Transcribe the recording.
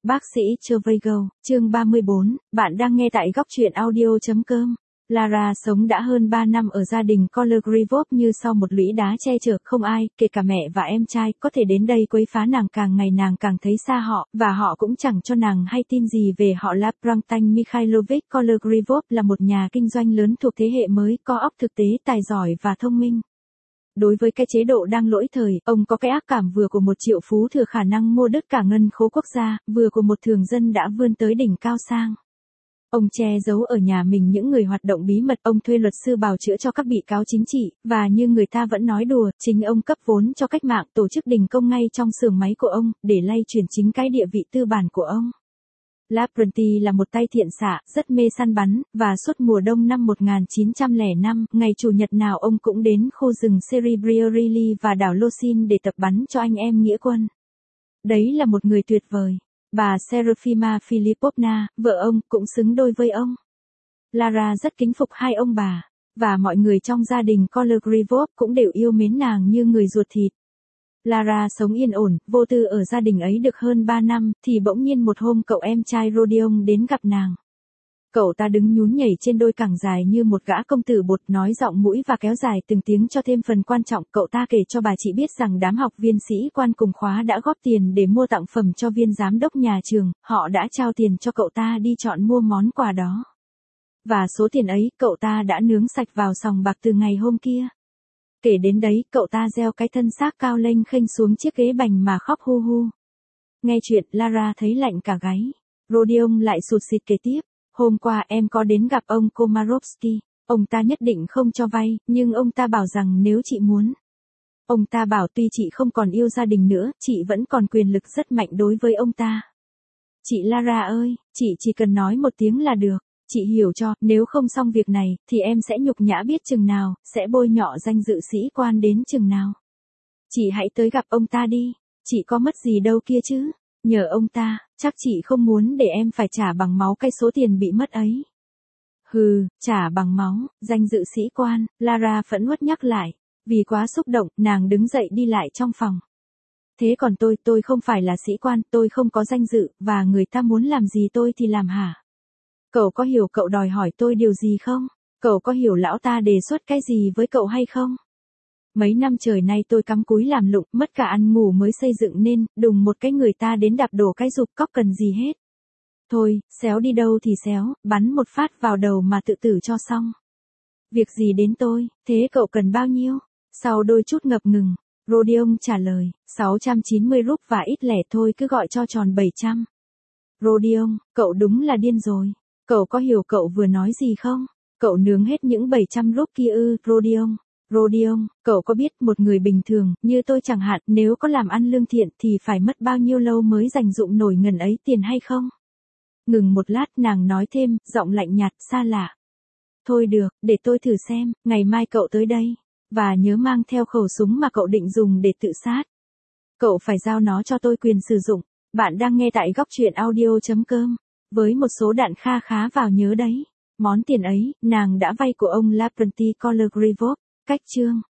Bác sĩ Trevigo, chương 34, bạn đang nghe tại góc truyện audio.com. Lara sống đã hơn 3 năm ở gia đình Colgrevov như sau một lũy đá che chở, không ai, kể cả mẹ và em trai, có thể đến đây quấy phá nàng. Càng ngày nàng càng thấy xa họ, và họ cũng chẳng cho nàng hay tin gì về họ. Lavrentine Mikhailovich Colgrevov là một nhà kinh doanh lớn thuộc thế hệ mới, có óc thực tế, tài giỏi và thông minh. Đối với cái chế độ đang lỗi thời, ông có cái ác cảm vừa của một triệu phú thừa khả năng mua đứt cả ngân khố quốc gia, vừa của một thường dân đã vươn tới đỉnh cao sang. Ông che giấu ở nhà mình những người hoạt động bí mật, ông thuê luật sư bào chữa cho các bị cáo chính trị, và như người ta vẫn nói đùa, chính ông cấp vốn cho cách mạng, tổ chức đình công ngay trong xưởng máy của ông, để lay chuyển chính cái địa vị tư bản của ông. Lavrentine là một tay thiện xạ, rất mê săn bắn, và suốt mùa đông năm 1905, ngày Chủ nhật nào ông cũng đến khu rừng Serebriory và đảo Losin để tập bắn cho anh em nghĩa quân. Đấy là một người tuyệt vời. Bà Serafima Filipovna, vợ ông, cũng xứng đôi với ông. Lara rất kính phục hai ông bà, và mọi người trong gia đình Colgrevov cũng đều yêu mến nàng như người ruột thịt. Lara sống yên ổn, vô tư ở gia đình ấy được hơn 3 năm, thì bỗng nhiên một hôm cậu em trai Rodion đến gặp nàng. Cậu ta đứng nhún nhảy trên đôi cẳng dài như một gã công tử bột, nói giọng mũi và kéo dài từng tiếng cho thêm phần quan trọng. Cậu ta kể cho bà chị biết rằng đám học viên sĩ quan cùng khóa đã góp tiền để mua tặng phẩm cho viên giám đốc nhà trường, họ đã trao tiền cho cậu ta đi chọn mua món quà đó. Và số tiền ấy, cậu ta đã nướng sạch vào sòng bạc từ ngày hôm kia. Kể đến đấy, cậu ta gieo cái thân xác cao lênh khênh xuống chiếc ghế bành mà khóc hu hu. Nghe chuyện, Lara thấy lạnh cả gáy. Rodion lại sụt sịt kể tiếp. Hôm qua em có đến gặp ông Komarovsky. Ông ta nhất định không cho vay, nhưng ông ta bảo rằng nếu chị muốn. Ông ta bảo tuy chị không còn yêu gia đình nữa, chị vẫn còn quyền lực rất mạnh đối với ông ta. Chị Lara ơi, chị chỉ cần nói một tiếng là được. Chị hiểu cho, nếu không xong việc này, thì em sẽ nhục nhã biết chừng nào, sẽ bôi nhọ danh dự sĩ quan đến chừng nào. Chị hãy tới gặp ông ta đi, chị có mất gì đâu kia chứ. Nhờ ông ta, chắc chị không muốn để em phải trả bằng máu cái số tiền bị mất ấy. Hừ, trả bằng máu, danh dự sĩ quan, Lara phẫn uất nhắc lại. Vì quá xúc động, nàng đứng dậy đi lại trong phòng. Thế còn tôi không phải là sĩ quan, tôi không có danh dự, và người ta muốn làm gì tôi thì làm hả? Cậu có hiểu cậu đòi hỏi tôi điều gì không? Cậu có hiểu lão ta đề xuất cái gì với cậu hay không? Mấy năm trời nay tôi cắm cúi làm lụng, mất cả ăn ngủ mới xây dựng nên, đùng một cái người ta đến đạp đổ cái dục cóc cần gì hết. Thôi, xéo đi đâu thì xéo, bắn một phát vào đầu mà tự tử cho xong. Việc gì đến tôi, thế cậu cần bao nhiêu? Sau đôi chút ngập ngừng, Rodion trả lời, 690 rúp và ít lẻ thôi, cứ gọi cho tròn 700. Rodion, cậu đúng là điên rồi. Cậu có hiểu cậu vừa nói gì không? Cậu nướng hết những 700 rúp kia ư, Rodion. Rodion, cậu có biết một người bình thường, như tôi chẳng hạn, nếu có làm ăn lương thiện thì phải mất bao nhiêu lâu mới dành dụm nổi ngần ấy tiền hay không? Ngừng một lát, nàng nói thêm, giọng lạnh nhạt, xa lạ. Thôi được, để tôi thử xem, ngày mai cậu tới đây. Và nhớ mang theo khẩu súng mà cậu định dùng để tự sát. Cậu phải giao nó cho tôi quyền sử dụng. Bạn đang nghe tại góc truyện audio.com. Với một số đạn kha khá vào nhớ đấy. Món tiền ấy, nàng đã vay của ông Lavrentine Colgrevov. Cách chương